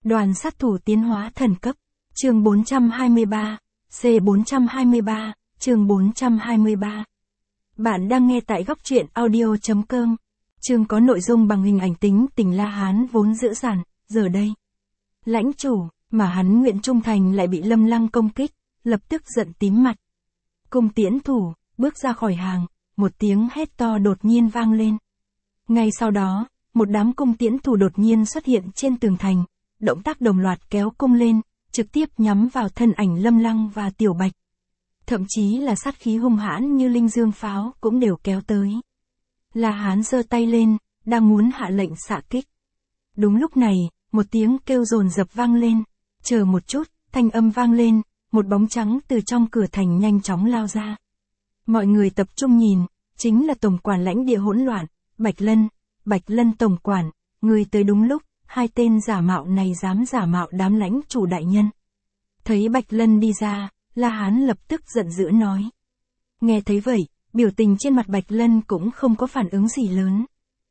Đoàn sát thủ tiến hóa thần cấp. Chương 423, C423, chương 423. Bạn đang nghe tại góc truyện audio.com. Chương có nội dung bằng hình ảnh tính tình La Hán vốn dữ dằn, giờ đây. Lãnh chủ, mà hắn nguyện trung thành lại bị Lâm Lăng công kích, lập tức giận tím mặt. Cung tiễn thủ, bước ra khỏi hàng, một tiếng hét to đột nhiên vang lên. Ngay sau đó, một đám cung tiễn thủ đột nhiên xuất hiện trên tường thành, động tác đồng loạt kéo cung lên, trực tiếp nhắm vào thân ảnh Lâm Lăng và Tiểu Bạch. Thậm chí là sát khí hung hãn như linh dương pháo cũng đều kéo tới. La Hán giơ tay lên, đang muốn hạ lệnh xạ kích. Đúng lúc này, một tiếng kêu dồn dập vang lên. Chờ một chút, thanh âm vang lên, một bóng trắng từ trong cửa thành nhanh chóng lao ra. Mọi người tập trung nhìn, chính là tổng quản lãnh địa hỗn loạn, Bạch Lân. Bạch Lân tổng quản, người tới đúng lúc, hai tên giả mạo này dám giả mạo đám lãnh chủ đại nhân. Thấy Bạch Lân đi ra, La Hán lập tức giận dữ nói. Nghe thấy vậy, biểu tình trên mặt Bạch Lân cũng không có phản ứng gì lớn.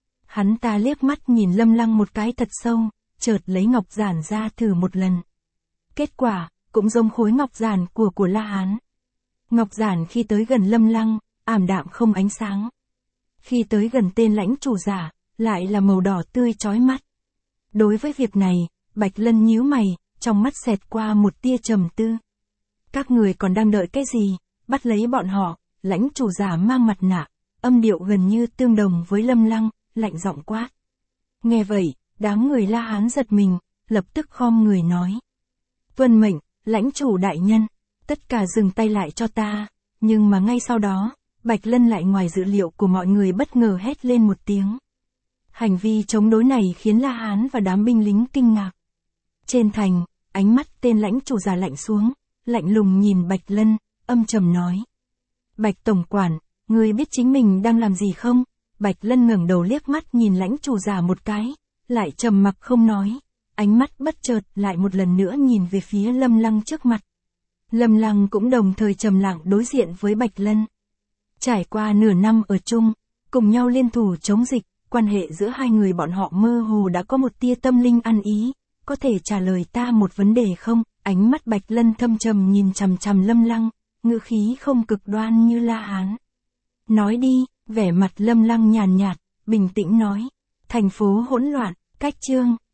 Hắn ta liếc mắt nhìn Lâm Lăng một cái thật sâu, chợt lấy ngọc giản ra thử một lần. Kết quả, cũng giống khối ngọc giản của La Hán. Ngọc giản khi tới gần Lâm Lăng, ảm đạm không ánh sáng. Khi tới gần tên lãnh chủ giả, lại là màu đỏ tươi chói mắt. Đối với việc này, Bạch Lân nhíu mày, trong mắt xẹt qua một tia trầm tư. Các người còn đang đợi cái gì, bắt lấy bọn họ. Lãnh chủ giả mang mặt nạ, âm điệu gần như tương đồng với Lâm Lăng, lạnh giọng quát. Nghe vậy, đám người La Hán giật mình, lập tức khom người nói. Tuân mệnh, lãnh chủ đại nhân, tất cả dừng tay lại cho ta. Nhưng mà ngay sau đó, Bạch Lân lại ngoài dự liệu của mọi người bất ngờ hét lên một tiếng. Hành vi chống đối này khiến La Hán và đám binh lính kinh ngạc. Trên thành, ánh mắt tên lãnh chủ giả lạnh xuống, lạnh lùng nhìn Bạch Lân, âm trầm nói. Bạch tổng quản, ngươi biết chính mình đang làm gì không? Bạch Lân ngẩng đầu liếc mắt nhìn lãnh chủ giả một cái, lại trầm mặc không nói, ánh mắt bất chợt lại một lần nữa nhìn về phía Lâm Lăng trước mặt. Lâm Lăng cũng đồng thời trầm lặng đối diện với Bạch Lân. Trải qua nửa năm ở chung, cùng nhau liên thủ chống dịch, quan hệ giữa hai người bọn họ mơ hồ đã có một tia tâm linh ăn ý, có thể trả lời ta một vấn đề không? Ánh mắt Bạch Lân thâm trầm nhìn chằm chằm Lâm Lăng, ngữ khí không cực đoan như La Hán. Nói đi, vẻ mặt Lâm Lăng nhàn nhạt, bình tĩnh nói. Thành phố hỗn loạn, cách chương.